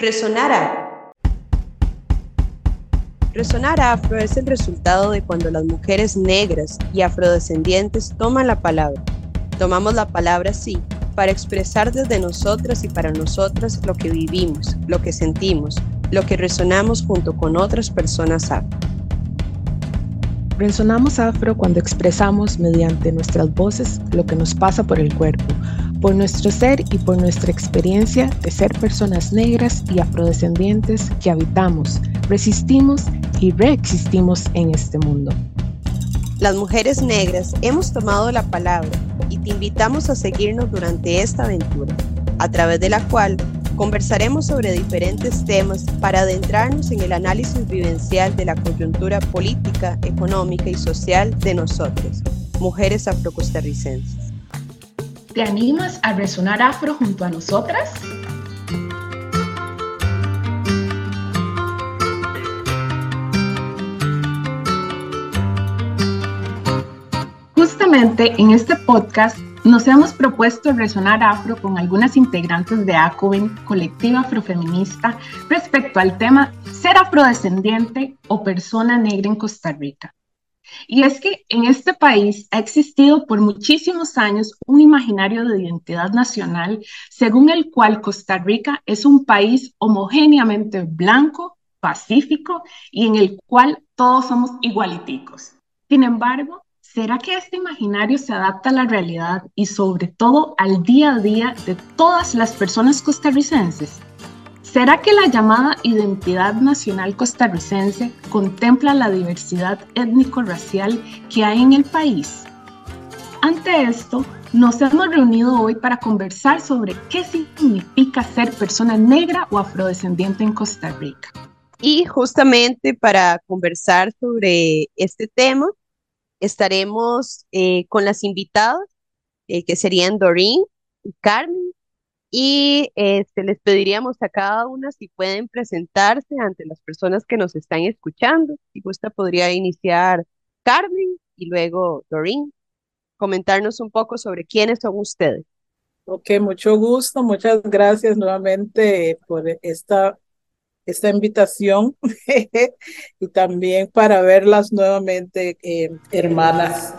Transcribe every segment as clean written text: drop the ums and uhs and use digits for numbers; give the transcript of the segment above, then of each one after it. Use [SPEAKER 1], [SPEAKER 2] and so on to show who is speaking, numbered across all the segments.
[SPEAKER 1] Resonar Afro. Resonar Afro es el resultado de cuando las mujeres negras y afrodescendientes toman la palabra. Tomamos la palabra, sí, para expresar desde nosotras y para nosotras lo que vivimos, lo que sentimos, lo que resonamos junto con otras personas afro.
[SPEAKER 2] Resonamos afro cuando expresamos mediante nuestras voces lo que nos pasa por el cuerpo, por nuestro ser y por nuestra experiencia de ser personas negras y afrodescendientes que habitamos, resistimos y reexistimos en este mundo.
[SPEAKER 1] Las mujeres negras hemos tomado la palabra y te invitamos a seguirnos durante esta aventura, a través de la cual conversaremos sobre diferentes temas para adentrarnos en el análisis vivencial de la coyuntura política, económica y social de nosotros, mujeres afrocostarricenses.
[SPEAKER 3] ¿Te animas a resonar afro junto a nosotras? Justamente en este podcast nos hemos propuesto resonar afro con algunas integrantes de ACOVEN, colectiva afrofeminista, respecto al tema ser afrodescendiente o persona negra en Costa Rica. Y es que en este país ha existido por muchísimos años un imaginario de identidad nacional según el cual Costa Rica es un país homogéneamente blanco, pacífico y en el cual todos somos igualiticos. Sin embargo, ¿será que este imaginario se adapta a la realidad y sobre todo al día a día de todas las personas costarricenses? ¿Será que la llamada identidad nacional costarricense contempla la diversidad étnico-racial que hay en el país? Ante esto, nos hemos reunido hoy para conversar sobre qué significa ser persona negra o afrodescendiente en Costa Rica.
[SPEAKER 1] Y justamente para conversar sobre este tema, estaremos con las invitadas, que serían Doreen y Carmen, y les pediríamos a cada una si pueden presentarse ante las personas que nos están escuchando. Si gusta, podría iniciar Carmen y luego Doreen, comentarnos un poco sobre quiénes son ustedes.
[SPEAKER 4] Ok, mucho gusto, muchas gracias nuevamente por esta invitación y también para verlas nuevamente, hermanas.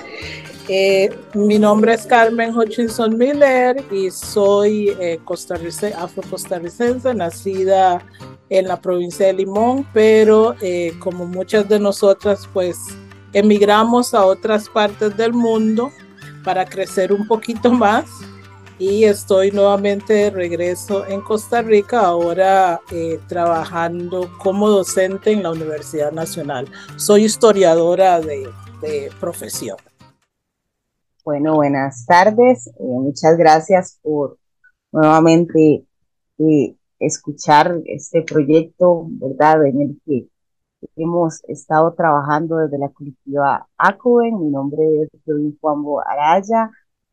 [SPEAKER 4] Mi nombre es Carmen Hutchinson Miller y soy afro-costarricense, nacida en la provincia de Limón, pero como muchas de nosotras, pues emigramos a otras partes del mundo para crecer un poquito más. Y estoy nuevamente de regreso en Costa Rica, ahora trabajando como docente en la Universidad Nacional. Soy historiadora de profesión.
[SPEAKER 5] Bueno, buenas tardes. Muchas gracias por nuevamente escuchar este proyecto, ¿verdad?, en el que hemos estado trabajando desde la colectiva ACOVEN. Mi nombre es Doreen Juanbo Araya.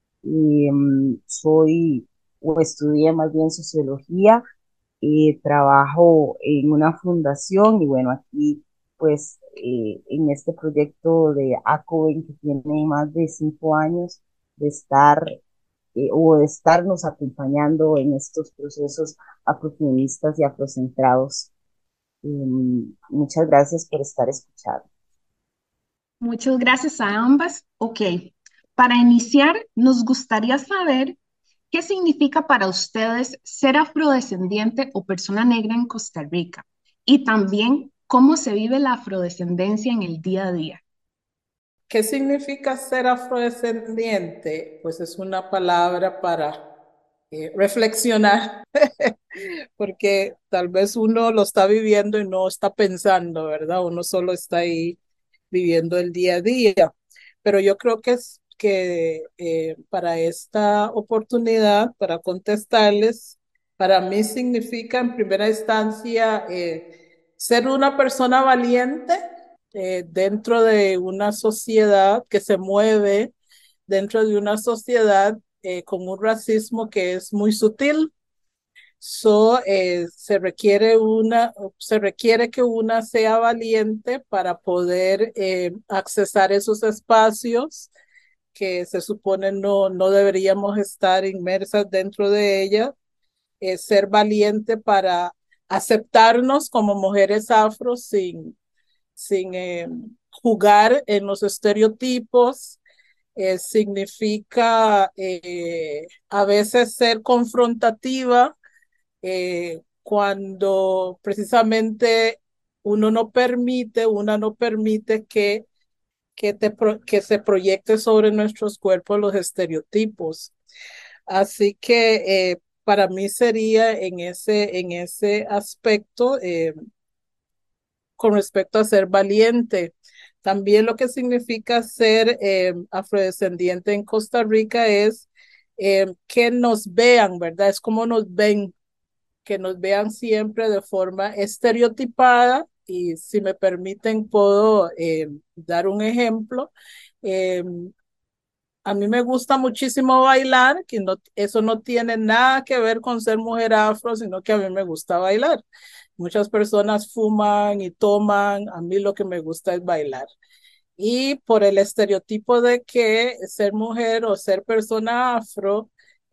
[SPEAKER 5] Soy o estudié más bien sociología, trabajo en una fundación y bueno, aquí pues en este proyecto de ACOVEN que tiene más de 5 años de estar o de estarnos acompañando en estos procesos afrofeministas y afrocentrados. Muchas gracias por estar escuchando.
[SPEAKER 3] Muchas gracias a ambas. Ok, para iniciar, nos gustaría saber qué significa para ustedes ser afrodescendiente o persona negra en Costa Rica y también cómo se vive la afrodescendencia en el día a día.
[SPEAKER 4] ¿Qué significa ser afrodescendiente? Pues es una palabra para reflexionar, porque tal vez uno lo está viviendo y no está pensando, ¿verdad? Uno solo está ahí viviendo el día a día. Pero yo creo que es que para esta oportunidad, para contestarles, para mí significa en primera instancia ser una persona valiente dentro de una sociedad que se mueve, dentro de una sociedad con un racismo que es muy sutil. Se requiere que una sea valiente para poder accesar esos espacios que se supone no deberíamos estar inmersas dentro de ellas, ser valiente para aceptarnos como mujeres afro sin jugar en los estereotipos. Significa a veces ser confrontativa cuando precisamente una no permite que se proyecte sobre nuestros cuerpos los estereotipos. Así que para mí sería en ese aspecto, con respecto a ser valiente. También lo que significa ser afrodescendiente en Costa Rica es que nos vean, ¿verdad? Es como nos ven, que nos vean siempre de forma estereotipada. Y si me permiten, puedo dar un ejemplo. Eh, a mí me gusta muchísimo bailar, que no, eso no tiene nada que ver con ser mujer afro, sino que a mí me gusta bailar. Muchas personas fuman y toman, a mí lo que me gusta es bailar. Y por el estereotipo de que ser mujer o ser persona afro,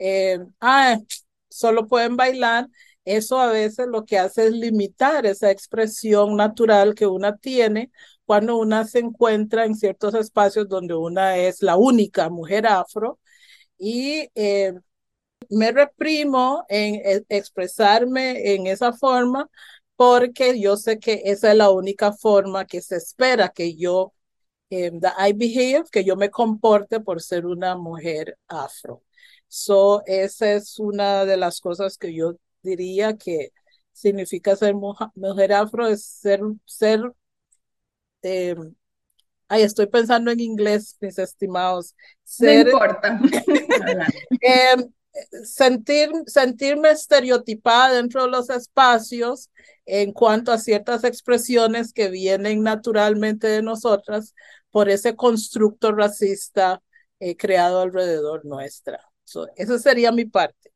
[SPEAKER 4] solo pueden bailar, eso a veces lo que hace es limitar esa expresión natural que una tiene cuando una se encuentra en ciertos espacios donde una es la única mujer afro y me reprimo en expresarme en esa forma porque yo sé que esa es la única forma que se espera que yo that I behave, que yo me comporte por ser una mujer afro. So, esa es una de las cosas que yo diría que significa ser mujer afro, es ser eh, estoy pensando en inglés, mis estimados,
[SPEAKER 3] No
[SPEAKER 4] ser
[SPEAKER 3] importa.
[SPEAKER 4] eh, sentirme estereotipada dentro de los espacios en cuanto a ciertas expresiones que vienen naturalmente de nosotras por ese constructo racista creado alrededor nuestra. So, esa sería mi parte.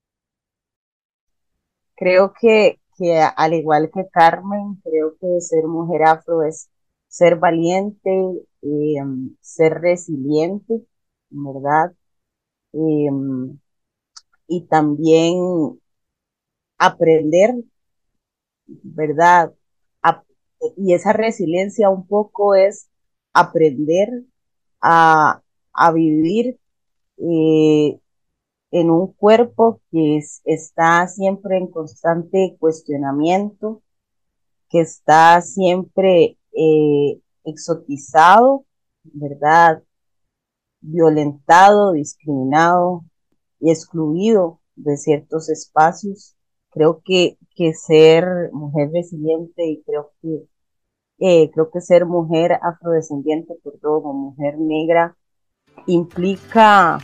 [SPEAKER 5] Creo que al igual que Carmen, creo que ser mujer afro es ser valiente, ser resiliente, ¿verdad? Eh, y también aprender, ¿verdad? A- y esa resiliencia un poco es aprender a, a vivir eh, en un cuerpo que está siempre en constante cuestionamiento, que está siempre exotizado, ¿verdad? Violentado, discriminado y excluido de ciertos espacios. Creo que ser mujer resiliente y creo que ser mujer afrodescendiente, perdón, o mujer negra implica,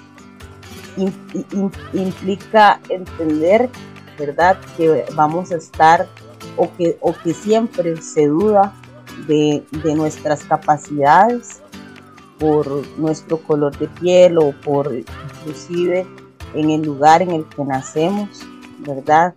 [SPEAKER 5] implica entender, ¿verdad? Que vamos a estar o que siempre se duda de nuestras capacidades por nuestro color de piel o por inclusive en el lugar en el que nacemos, ¿verdad?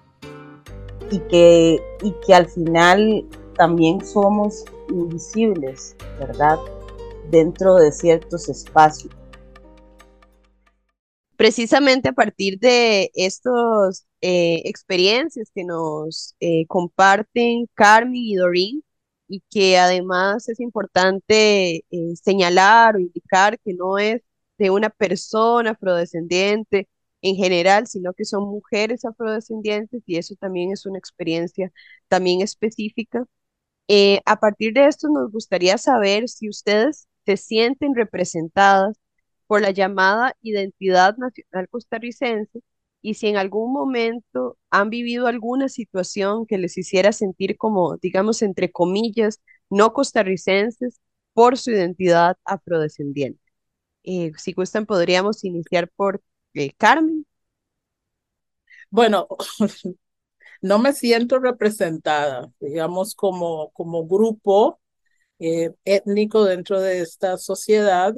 [SPEAKER 5] Y que al final también somos invisibles, ¿verdad? Dentro de ciertos espacios.
[SPEAKER 1] Precisamente a partir de estas experiencias que nos comparten Carmen y Doreen, y que además es importante señalar o indicar que no es de una persona afrodescendiente en general, sino que son mujeres afrodescendientes y eso también es una experiencia también específica. A partir de esto nos gustaría saber si ustedes se sienten representadas por la llamada identidad nacional costarricense y si en algún momento han vivido alguna situación que les hiciera sentir como, digamos, entre comillas, no costarricenses por su identidad afrodescendiente. Si gustan, podríamos iniciar por Carmen.
[SPEAKER 4] Bueno, no me siento representada, digamos, como grupo étnico dentro de esta sociedad.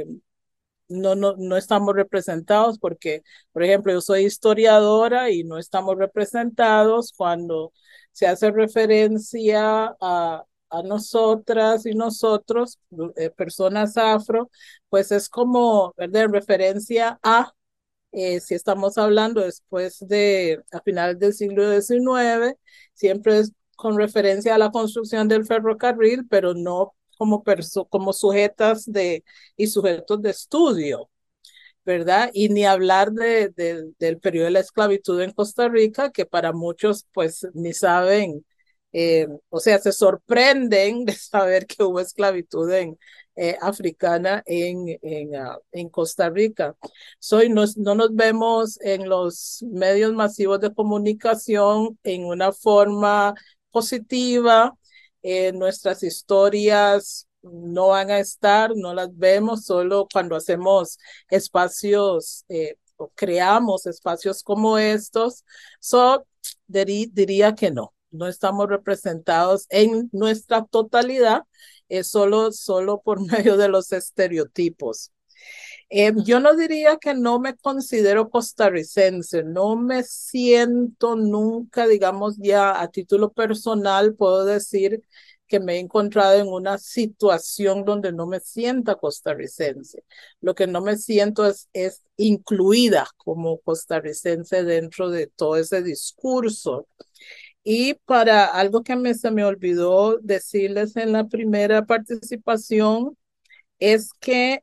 [SPEAKER 4] No estamos representados porque, por ejemplo, yo soy historiadora y no estamos representados cuando se hace referencia a nosotras y nosotros, personas afro, pues es como, ¿verdad? En referencia a si estamos hablando después a finales del siglo XIX, siempre es con referencia a la construcción del ferrocarril, pero no como sujetas y sujetos de estudio, ¿verdad? Y ni hablar del periodo de la esclavitud en Costa Rica, que para muchos pues ni saben, o sea, se sorprenden de saber que hubo esclavitud africana en Costa Rica. No nos vemos en los medios masivos de comunicación en una forma positiva. Nuestras historias no van a estar, no las vemos solo cuando hacemos espacios, o creamos espacios como estos. So, diría que no estamos representados en nuestra totalidad, solo por medio de los estereotipos. Yo no diría que no me considero costarricense, no me siento nunca, digamos ya a título personal, puedo decir que me he encontrado en una situación donde no me sienta costarricense. Lo que no me siento es incluida como costarricense dentro de todo ese discurso. Y para algo que se me olvidó decirles en la primera participación, es que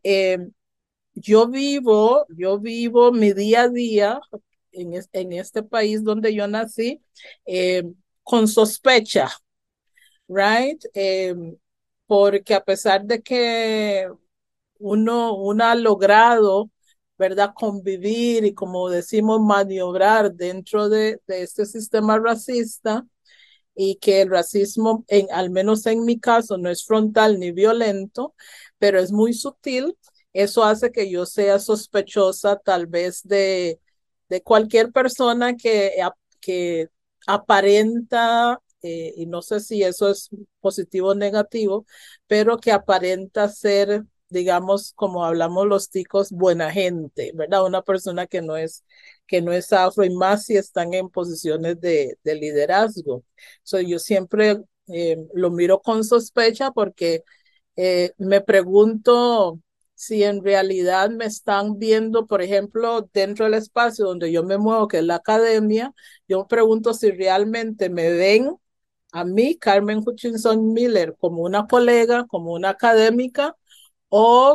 [SPEAKER 4] yo vivo mi día a día en este país donde yo nací, eh, con sospecha, right? Porque a pesar de que uno ha logrado, ¿verdad? Convivir y, como decimos, maniobrar dentro de este sistema racista, y que el racismo, al menos en mi caso, no es frontal ni violento, pero es muy sutil. Eso hace que yo sea sospechosa tal vez de cualquier persona que aparenta, y no sé si eso es positivo o negativo, pero que aparenta ser, digamos, como hablamos los ticos, buena gente, ¿verdad? Una persona que no es afro, y más si están en posiciones de liderazgo. Yo siempre lo miro con sospecha, porque me pregunto si en realidad me están viendo, por ejemplo, dentro del espacio donde yo me muevo, que es la academia. Yo me pregunto si realmente me ven a mí, Carmen Hutchinson Miller, como una colega, como una académica, o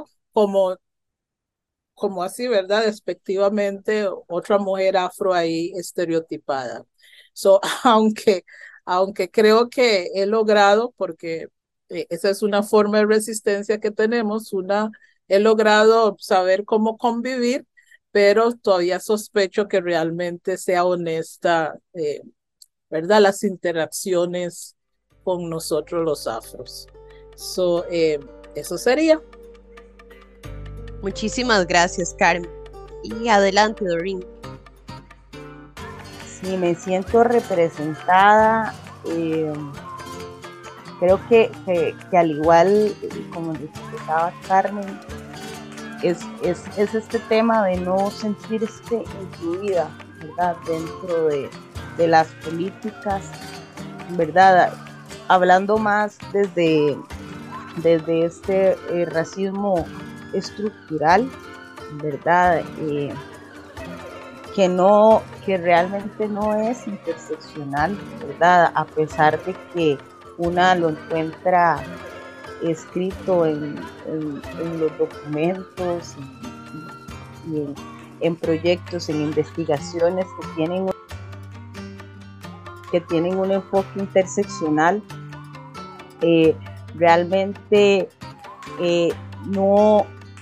[SPEAKER 4] como así, ¿verdad? Despectivamente, otra mujer afro ahí estereotipada. Aunque, aunque creo que he logrado, porque esa es una forma de resistencia que tenemos, he logrado saber cómo convivir, pero todavía sospecho que realmente sea honesta, ¿verdad? Las interacciones con nosotros los afros. Eso sería.
[SPEAKER 1] Muchísimas gracias, Carmen. Y adelante, Doreen.
[SPEAKER 5] Sí, me siento representada. Creo que al igual, como les explicaba Carmen, es este tema de no sentirse incluida, ¿verdad? Dentro de las políticas, ¿verdad? Hablando más desde este racismo estructural, ¿verdad? Que realmente no es interseccional, ¿verdad? A pesar de que una lo encuentra escrito en los documentos y en proyectos, en investigaciones que tienen un enfoque interseccional. Realmente no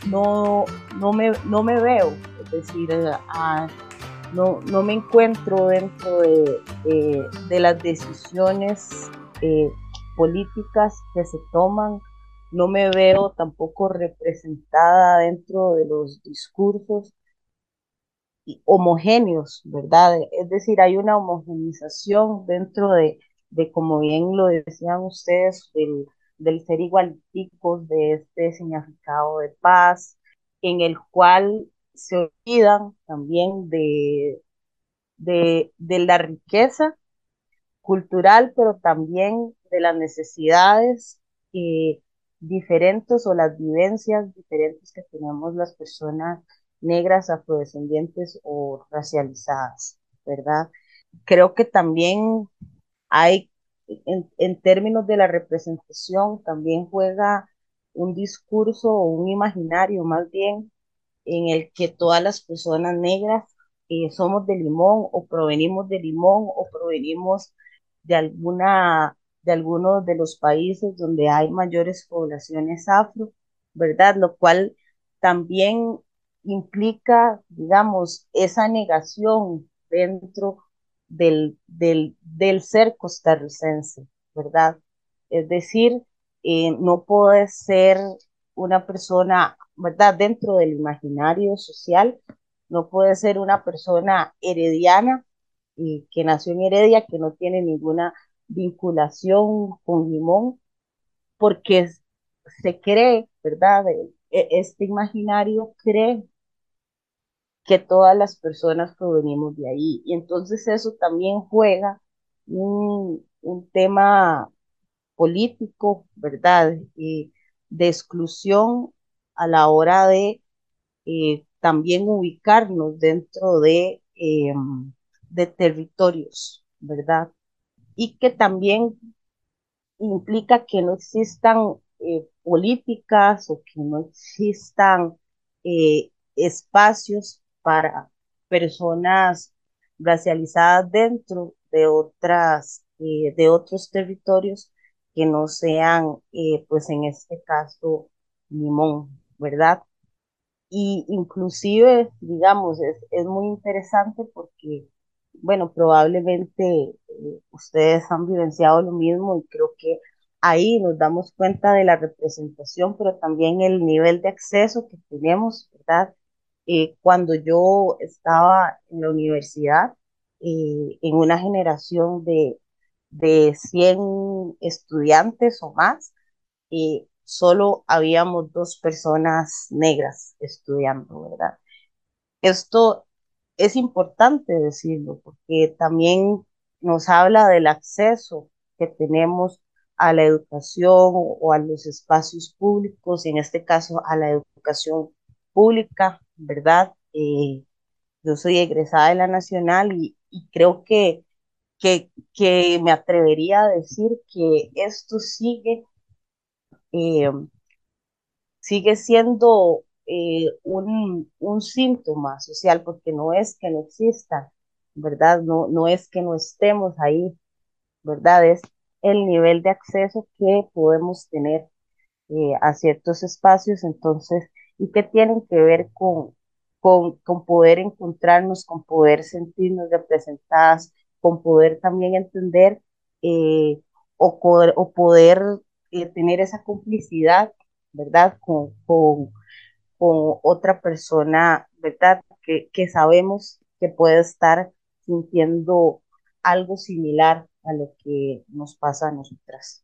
[SPEAKER 5] me veo, es decir, no me encuentro dentro de las decisiones políticas que se toman, no me veo tampoco representada dentro de los discursos homogéneos, ¿verdad? Es decir, hay una homogenización dentro como bien lo decían ustedes, del ser igualiticos, de este significado de paz, en el cual se olvidan también de la riqueza cultural, pero también de las necesidades diferentes o las vivencias diferentes que tenemos las personas negras, afrodescendientes o racializadas, ¿verdad? Creo que también hay, en términos de la representación, también juega un discurso o un imaginario más bien en el que todas las personas negras somos de Limón o provenimos de Limón o provenimos de de algunos de los países donde hay mayores poblaciones afro, ¿verdad? Lo cual también implica, digamos, esa negación dentro del ser costarricense, ¿verdad? Es decir, no puede ser una persona, ¿verdad? Dentro del imaginario social, no puede ser una persona herediana y que nació en Heredia, que no tiene ninguna vinculación con Limón, porque se cree, ¿verdad? Este imaginario cree que todas las personas provenimos de ahí. Y entonces eso también juega un tema político, ¿verdad? De exclusión a la hora de también ubicarnos dentro de territorios, ¿verdad? Y que también implica que no existan políticas o que no existan espacios para personas racializadas dentro de otros territorios que no sean, pues en este caso, Limón, ¿verdad? Y inclusive, digamos, es muy interesante porque, bueno, probablemente ustedes han vivenciado lo mismo y creo que ahí nos damos cuenta de la representación, pero también el nivel de acceso que tenemos, ¿verdad? Cuando yo estaba en la universidad, en una generación de 100 estudiantes o más, solo habíamos dos personas negras estudiando, ¿verdad? Esto es importante decirlo porque también nos habla del acceso que tenemos a la educación o a los espacios públicos, en este caso a la educación pública, ¿verdad? Yo soy egresada de la Nacional y creo que me atrevería a decir que esto eh, sigue siendo un síntoma social, porque no es que no exista, ¿verdad? No, no es que no estemos ahí, ¿verdad? Es el nivel de acceso que podemos tener a ciertos espacios, entonces, y que tienen que ver con poder encontrarnos, con poder sentirnos representadas, con poder también entender eh, o poder tener esa complicidad, ¿verdad? Con otra persona, ¿verdad? Que sabemos que puede estar sintiendo algo similar a lo que nos pasa a nosotras.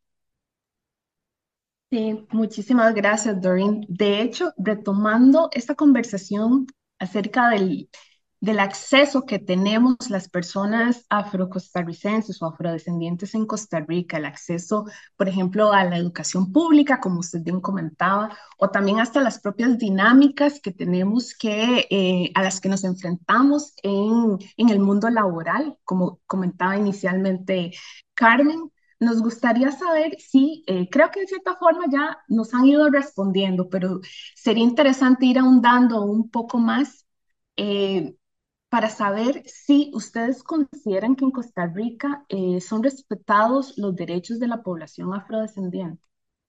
[SPEAKER 3] Sí, muchísimas gracias, Doreen. De hecho, retomando esta conversación acerca del acceso que tenemos las personas afrocostarricenses o afrodescendientes en Costa Rica, el acceso, por ejemplo, a la educación pública, como usted bien comentaba, o también hasta las propias dinámicas que tenemos a las que nos enfrentamos en el mundo laboral, como comentaba inicialmente Carmen. Nos gustaría saber si, creo que de cierta forma ya nos han ido respondiendo, pero sería interesante ir ahondando un poco más eh, para saber si ustedes consideran que en Costa Rica son respetados los derechos de la población afrodescendiente.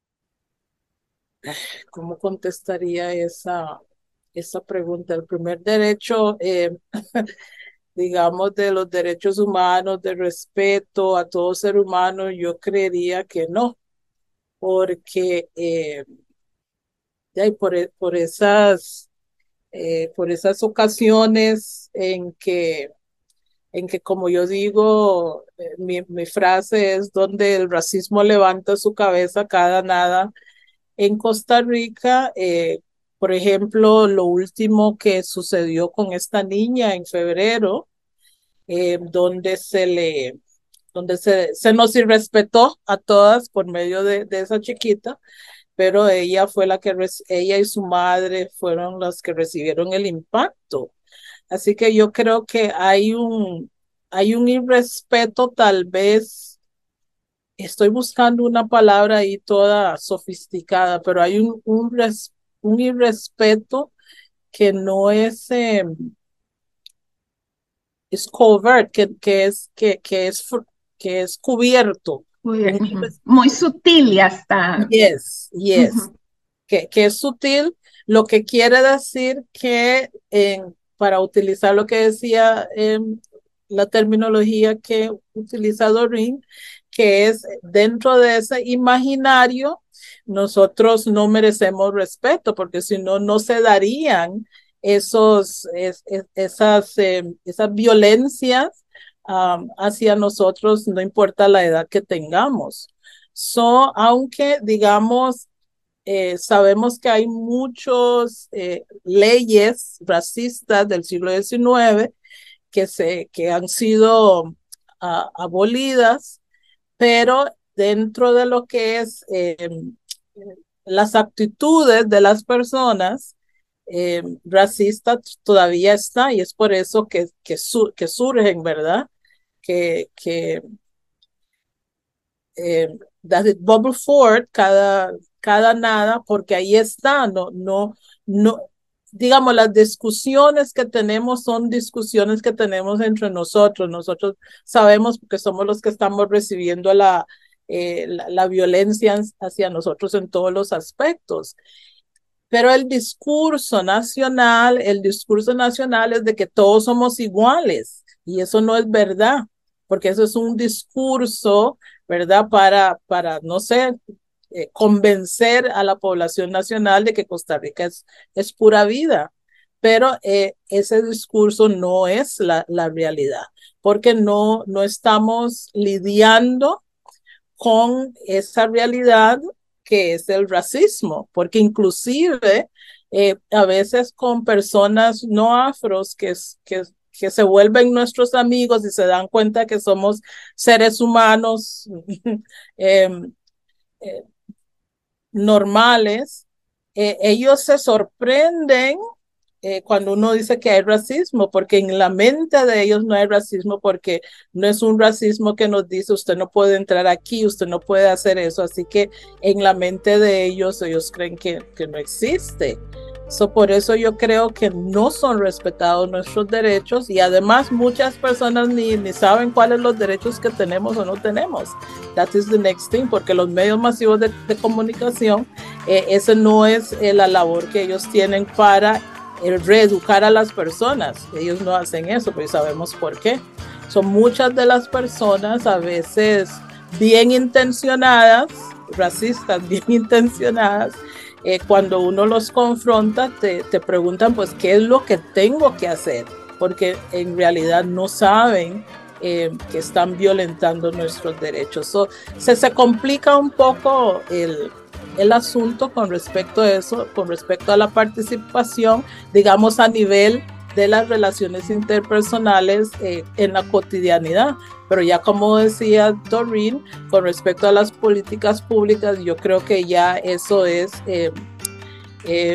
[SPEAKER 4] ¿Cómo contestaría esa pregunta? El primer derecho, digamos, de los derechos humanos, de respeto a todo ser humano, yo creería que no, porque por esas ocasiones en que, como yo digo, mi frase es donde el racismo levanta su cabeza cada nada. En Costa Rica, por ejemplo, lo último que sucedió con esta niña en febrero, donde se nos irrespetó a todas por medio de esa chiquita, pero ella fue ella y su madre fueron las que recibieron el impacto. Así que yo creo que hay un irrespeto, tal vez, estoy buscando una palabra ahí toda sofisticada, pero hay un irrespeto que no es, es covert, que es cubierto. Un
[SPEAKER 3] Ujú. Muy sutil y hasta...
[SPEAKER 4] yes, yes.
[SPEAKER 3] Ujú.
[SPEAKER 4] Que es sutil, lo que quiere decir que para utilizar lo que decía la terminología que utiliza Doreen, que es dentro de ese imaginario, nosotros no merecemos respeto, porque si no, no se darían esas violencias hacia nosotros, no importa la edad que tengamos. Aunque digamos, sabemos que hay muchas leyes racistas del siglo XIX que han sido abolidas, pero dentro de lo que es las actitudes de las personas racistas todavía está, y es por eso que surgen, ¿verdad? Que does it bubble forward cada nada, porque ahí está, no, digamos, las discusiones que tenemos son discusiones que tenemos entre nosotros sabemos porque somos los que estamos recibiendo la violencia hacia nosotros en todos los aspectos. Pero el discurso nacional es de que todos somos iguales y eso no es verdad, porque eso es un discurso, ¿verdad? No sé, convencer a la población nacional de que Costa Rica es pura vida. Pero ese discurso no es la realidad, porque no estamos lidiando con esa realidad que es el racismo, porque inclusive a veces con personas no afros que se vuelven nuestros amigos y se dan cuenta que somos seres humanos eh, eh, normales, ellos se sorprenden cuando uno dice que hay racismo, porque en la mente de ellos no hay racismo, porque no es un racismo que nos dice usted no puede entrar aquí, usted no puede hacer eso, así que en la mente de ellos creen que no existe. Por eso yo creo que no son respetados nuestros derechos y además muchas personas ni saben cuáles son los derechos que tenemos o no tenemos. That is the next thing, porque los medios masivos de comunicación, esa no es la labor que ellos tienen para reeducar a las personas. Ellos no hacen eso, pero sabemos por qué. Son muchas de las personas a veces bien intencionadas, racistas bien intencionadas, cuando uno los confronta, te preguntan, pues, ¿qué es lo que tengo que hacer? Porque en realidad no saben que están violentando nuestros derechos. Se complica un poco el asunto con respecto a eso, con respecto a la participación, digamos, a nivel de las relaciones interpersonales en la cotidianidad. Pero ya como decía Doreen, con respecto a las políticas públicas, yo creo que ya eso es, eh,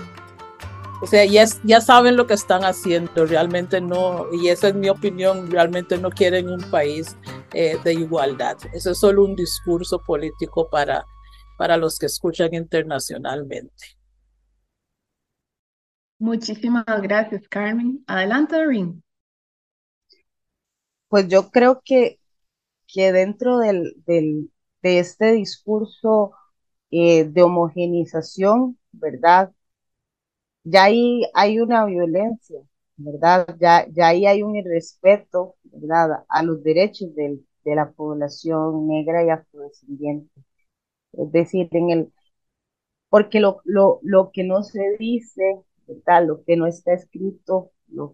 [SPEAKER 4] o sea, ya saben lo que están haciendo, realmente no, y esa es mi opinión, realmente no quieren un país de igualdad. Eso es solo un discurso político para los que escuchan internacionalmente.
[SPEAKER 3] Muchísimas gracias, Carmen. Adelante, Doreen.
[SPEAKER 5] Pues yo creo que dentro de este discurso de homogenización, ¿verdad? Ya ahí hay una violencia, ¿verdad? Ya ahí hay un irrespeto, ¿verdad? A los derechos de la población negra y afrodescendiente. Es decir, porque lo que no se dice, ¿verdad? Lo que no está escrito,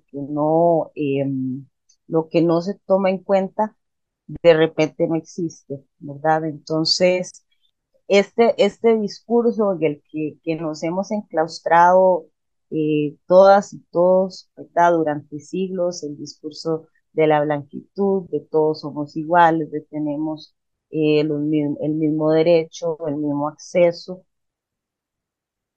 [SPEAKER 5] lo que no se toma en cuenta, de repente no existe, ¿verdad? Entonces, este discurso en el que nos hemos enclaustrado todas y todos, ¿verdad? Durante siglos, el discurso de la blanquitud, de todos somos iguales, de tenemos el mismo derecho, el mismo acceso,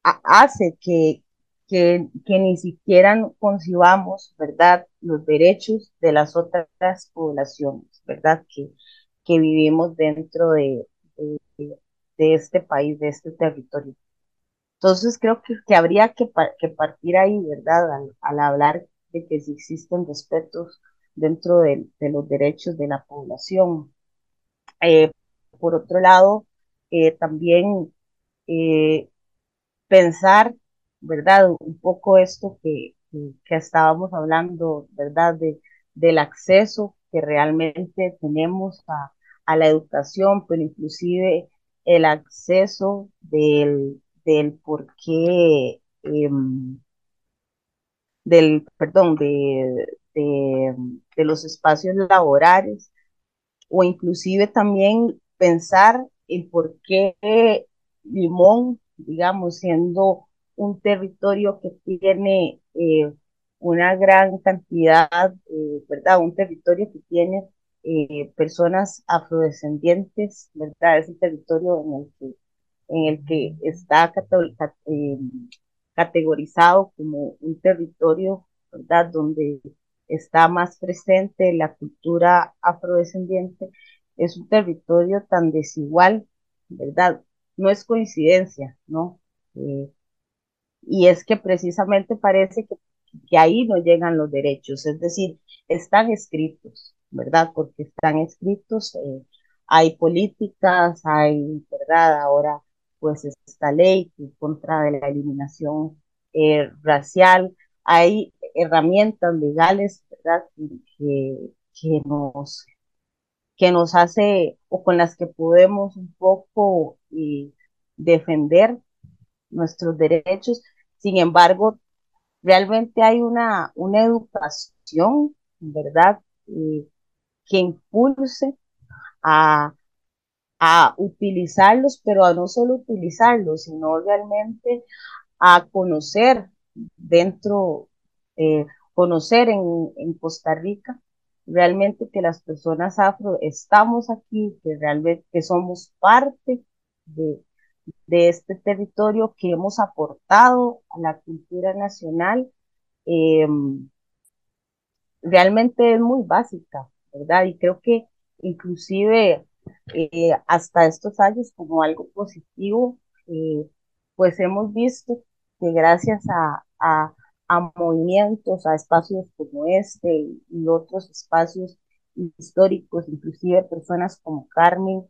[SPEAKER 5] hace que ni siquiera concibamos, ¿verdad?, los derechos de las otras poblaciones, ¿verdad?, que vivimos dentro de este país, de este territorio. Entonces creo que habría que partir ahí, ¿verdad?, al hablar de que si existen respetos dentro de los derechos de la población. Eh, por otro lado, también eh, pensar, ¿verdad? Un poco esto que estábamos hablando, ¿verdad? Del acceso que realmente tenemos a la educación, pero inclusive el acceso del por qué, perdón, de los espacios laborales o inclusive también pensar el por qué Limón, digamos, siendo un territorio que tiene una gran cantidad, ¿verdad? Un territorio que tiene personas afrodescendientes, ¿verdad? Es un territorio en el que está categorizado como un territorio, ¿verdad?, donde está más presente la cultura afrodescendiente. Es un territorio tan desigual, ¿verdad? No es coincidencia, ¿no? Eh, y es que precisamente parece que ahí no llegan los derechos, es decir, están escritos, ¿verdad? Porque están escritos, hay políticas, hay, ¿verdad? Ahora, pues, esta ley en contra de la eliminación racial, hay herramientas legales, ¿verdad? Que nos, que nos hace o con las que podemos un poco defender nuestros derechos. Sin embargo, realmente hay una educación, ¿verdad?, que impulse a, a utilizarlos, pero a no solo utilizarlos, sino realmente a conocer dentro, eh, conocer en Costa Rica realmente que las personas afro estamos aquí, que realmente que somos parte de, de este territorio, que hemos aportado a la cultura nacional. eh, Realmente es muy básica, ¿verdad? Y creo que inclusive hasta estos años como algo positivo, pues hemos visto que gracias a movimientos, a espacios como este y otros espacios históricos, inclusive personas como Carmen,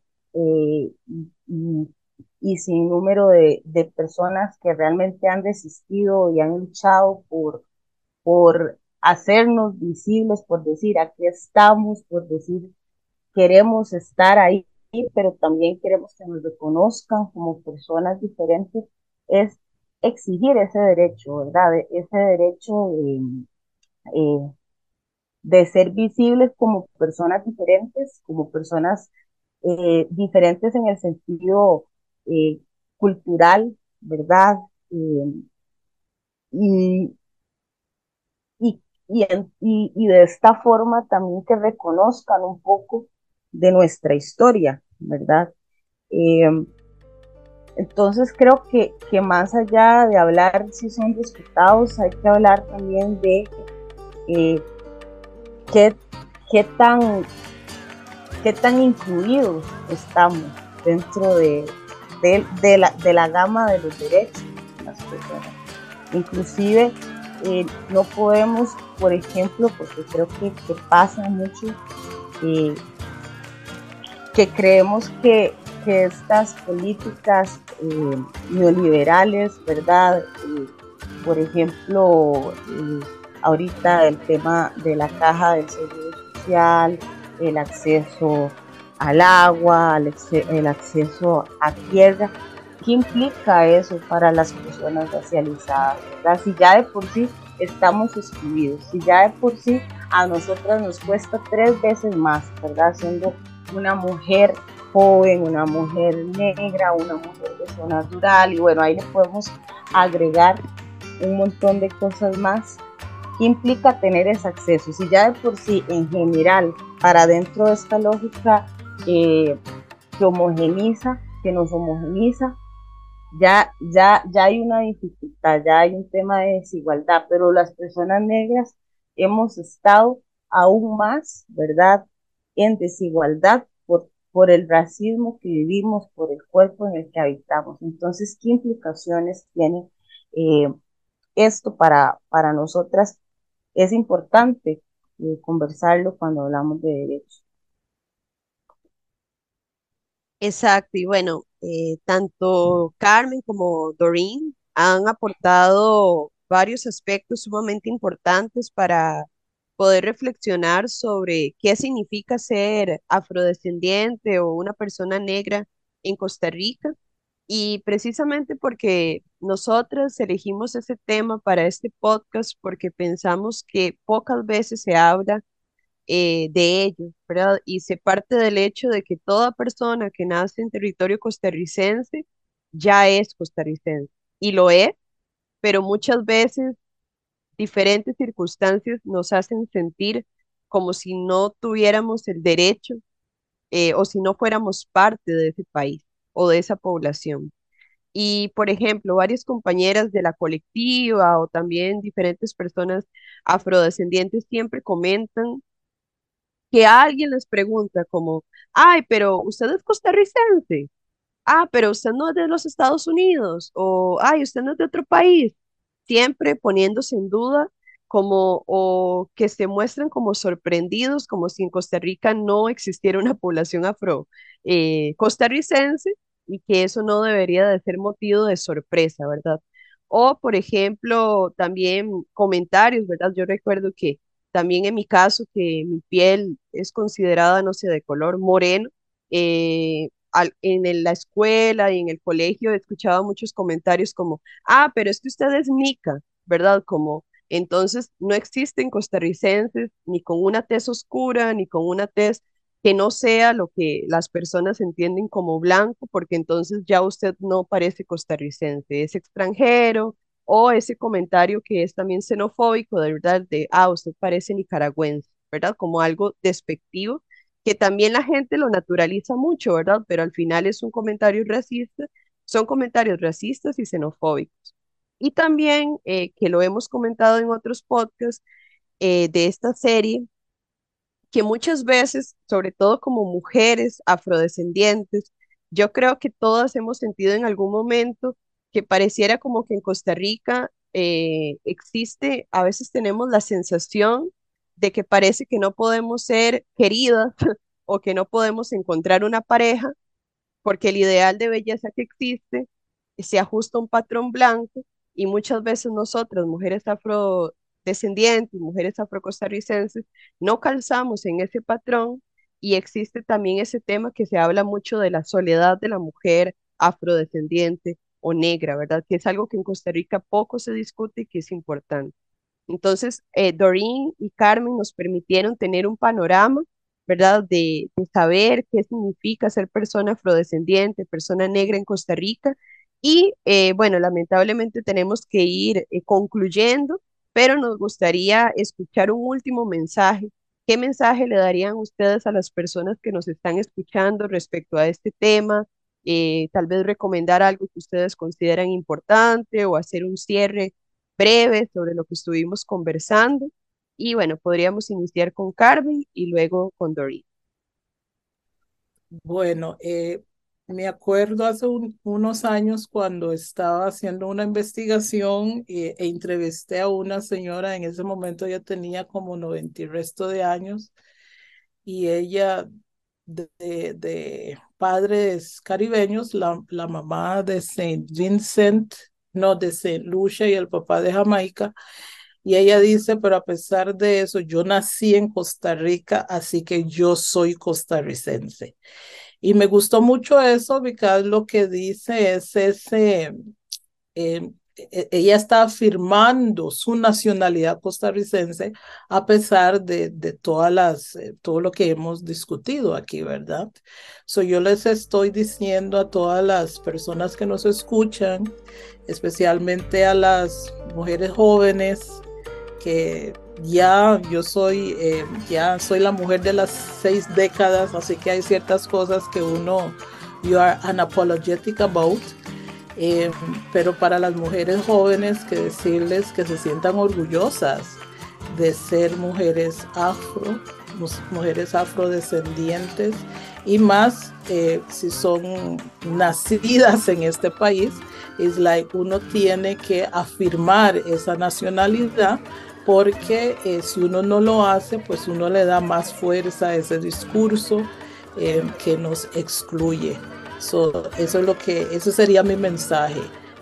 [SPEAKER 5] y sin número de personas que realmente han resistido y han luchado por hacernos visibles, por decir, aquí estamos, por decir, queremos estar ahí, pero también queremos que nos reconozcan como personas diferentes, es exigir ese derecho, ¿verdad? Ese derecho eh, de ser visibles como personas diferentes, como personas diferentes en el sentido eh, cultural, ¿verdad? Eh, y, y de esta forma también que reconozcan un poco de nuestra historia, ¿verdad? Eh, entonces creo que más allá de hablar si son respetados, hay que hablar también de eh, qué, qué, tan, qué tan incluidos estamos dentro de la gama de los derechos de las personas. Inclusive no podemos, por ejemplo, porque creo que pasa mucho, eh, que creemos que estas políticas neoliberales, ¿verdad? Por ejemplo, ahorita el tema de la caja del seguro social, el acceso al agua, el acceso a tierra. ¿Qué implica eso para las personas racializadas, ¿verdad? Si ya de por sí estamos excluidos, si ya de por sí a nosotras nos cuesta 3 veces más, ¿verdad? Siendo una mujer joven, una mujer negra, una mujer de zona rural, y bueno, ahí le podemos agregar un montón de cosas más. ¿Qué implica tener ese acceso? Si ya de por sí, en general, para dentro de esta lógica que homogeniza, que nos homogeniza, ya hay una dificultad, ya hay un tema de desigualdad, pero las personas negras hemos estado aún más, ¿verdad?, en desigualdad por el racismo que vivimos, por el cuerpo en el que habitamos. Entonces, ¿qué implicaciones tiene eh, esto para nosotras? Es importante conversarlo cuando hablamos de derechos.
[SPEAKER 1] Exacto, y bueno, tanto Carmen como Doreen han aportado varios aspectos sumamente importantes para poder reflexionar sobre qué significa ser afrodescendiente o una persona negra en Costa Rica. Y precisamente porque nosotras elegimos ese tema para este podcast, porque pensamos que pocas veces se habla de ello, ¿verdad? Y se parte del hecho de que toda persona que nace en territorio costarricense ya es costarricense y lo es, pero muchas veces diferentes circunstancias nos hacen sentir como si no tuviéramos el derecho o si no fuéramos parte de ese país o de esa población. Y, por ejemplo, varias compañeras de la colectiva o también diferentes personas afrodescendientes siempre comentan que alguien les pregunta como, ay, pero usted es costarricense, ah, pero usted no es de los Estados Unidos, o ay, usted no es de otro país, siempre poniéndose en duda como, o que se muestran como sorprendidos, como si en Costa Rica no existiera una población afro costarricense y que eso no debería de ser motivo de sorpresa, ¿verdad? O, por ejemplo, también comentarios, ¿verdad? Yo recuerdo que también en mi caso, que mi piel es considerada, no sé, de color moreno, la escuela y en el colegio he escuchado muchos comentarios como, ah, pero es que usted es nica, ¿verdad? Como, entonces no existen costarricenses ni con una tez oscura, ni con una tez que no sea lo que las personas entienden como blanco, porque entonces ya usted no parece costarricense, es extranjero, o ese comentario que es también xenofóbico, de verdad, de, ah, usted parece nicaragüense, ¿verdad? Como algo despectivo que también la gente lo naturaliza mucho, ¿verdad? Pero al final es un comentario racista, son comentarios racistas y xenofóbicos. Y también, que lo hemos comentado en otros podcasts de esta serie, que muchas veces, sobre todo como mujeres afrodescendientes, yo creo que todas hemos sentido en algún momento que pareciera como que en Costa Rica existe, a veces tenemos la sensación de que parece que no podemos ser queridas o que no podemos encontrar una pareja porque el ideal de belleza que existe se ajusta a un patrón blanco y muchas veces nosotras, mujeres afrodescendientes, mujeres afrocostarricenses, no calzamos en ese patrón y existe también ese tema que se habla mucho de la soledad de la mujer afrodescendiente o negra, ¿verdad? Que es algo que en Costa Rica poco se discute y que es importante. Entonces, Doreen y Carmen nos permitieron tener un panorama, ¿verdad? De saber qué significa ser persona afrodescendiente, persona negra en Costa Rica. Y bueno, lamentablemente tenemos que ir concluyendo, pero nos gustaría escuchar un último mensaje. ¿Qué mensaje le darían ustedes a las personas que nos están escuchando respecto a este tema? Tal vez recomendar algo que ustedes consideran importante o hacer un cierre breve sobre lo que estuvimos conversando. Y bueno, podríamos iniciar con Carmen y luego con Dorit.
[SPEAKER 4] Bueno, me acuerdo hace unos años cuando estaba haciendo una investigación e entrevisté a una señora, en ese momento ya tenía como 90 y resto de años, y ella de padres caribeños, la mamá de Saint Vincent, no, de Saint Lucia y el papá de Jamaica. Y ella dice, pero a pesar de eso, yo nací en Costa Rica, así que yo soy costarricense. Y me gustó mucho eso, porque lo que dice es ella está afirmando su nacionalidad costarricense a pesar de todo lo que hemos discutido aquí, ¿verdad? Yo les estoy diciendo a todas las personas que nos escuchan, especialmente a las mujeres jóvenes, que ya soy la mujer de las 6 décadas, así que hay ciertas cosas que you are unapologetic about. Pero para las mujeres jóvenes, que decirles que se sientan orgullosas de ser mujeres afrodescendientes, y más si son nacidas en este país. Es like uno tiene que afirmar esa nacionalidad, porque si uno no lo hace, pues uno le da más fuerza a ese discurso que nos excluye. Ese sería mi mensaje.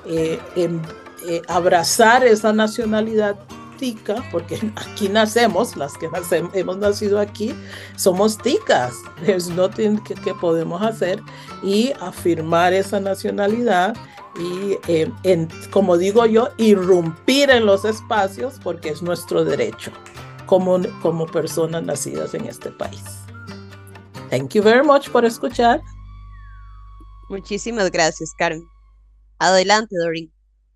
[SPEAKER 4] Abrazar esa nacionalidad tica, porque aquí nacemos, las que hemos nacido aquí, somos ticas. There's nothing que podemos hacer, y afirmar esa nacionalidad y, como digo yo, irrumpir en los espacios, porque es nuestro derecho como personas nacidas en este país. Thank you very much por escuchar.
[SPEAKER 1] Muchísimas gracias, Carmen. Adelante, Doreen.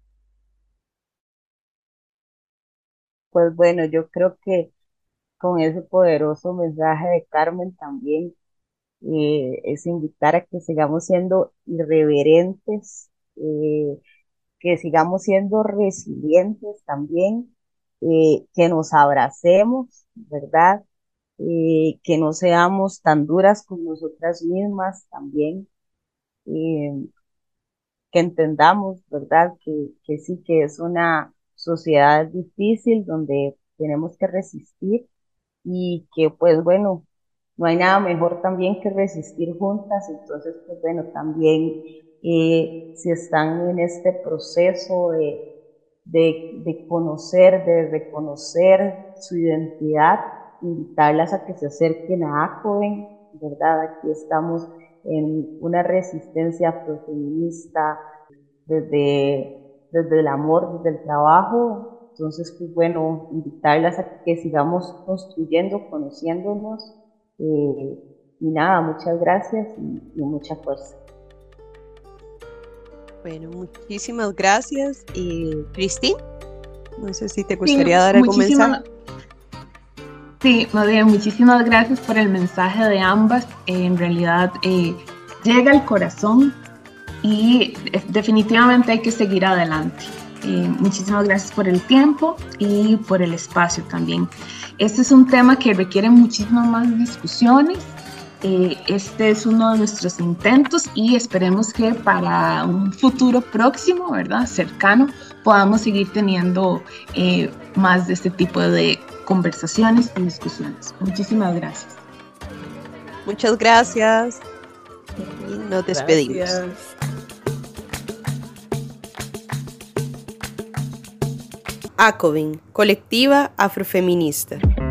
[SPEAKER 5] Pues bueno, yo creo que con ese poderoso mensaje de Carmen también es invitar a que sigamos siendo irreverentes, que sigamos siendo resilientes también, que nos abracemos, ¿verdad? Que no seamos tan duras con nosotras mismas también, eh, que entendamos, ¿verdad? Que sí, que es una sociedad difícil donde tenemos que resistir, y que pues bueno, no hay nada mejor también que resistir juntas. Entonces pues bueno, también si están en este proceso de conocer, de reconocer su identidad, invitarlas a que se acerquen a ACOVEN, ¿verdad? Aquí estamos en una resistencia afrofeminista desde el amor, desde el trabajo. Entonces, pues bueno, invitarlas a que sigamos construyendo, conociéndonos. Y nada, muchas gracias y mucha fuerza.
[SPEAKER 1] Bueno, muchísimas gracias. Y Cristín, no sé si te gustaría dar algún mensaje.
[SPEAKER 3] Sí, María, muchísimas gracias por el mensaje de ambas. En realidad llega al corazón, y definitivamente hay que seguir adelante. Muchísimas gracias por el tiempo y por el espacio también. Este es un tema que requiere muchísimas más discusiones. Este es uno de nuestros intentos, y esperemos que para un futuro próximo, ¿verdad?, cercano, podamos seguir teniendo más de este tipo de conversaciones y discusiones. Muchísimas gracias.
[SPEAKER 1] Muchas gracias. Y nos despedimos.
[SPEAKER 4] Gracias.
[SPEAKER 1] ACOVEN, Colectiva Afrofeminista.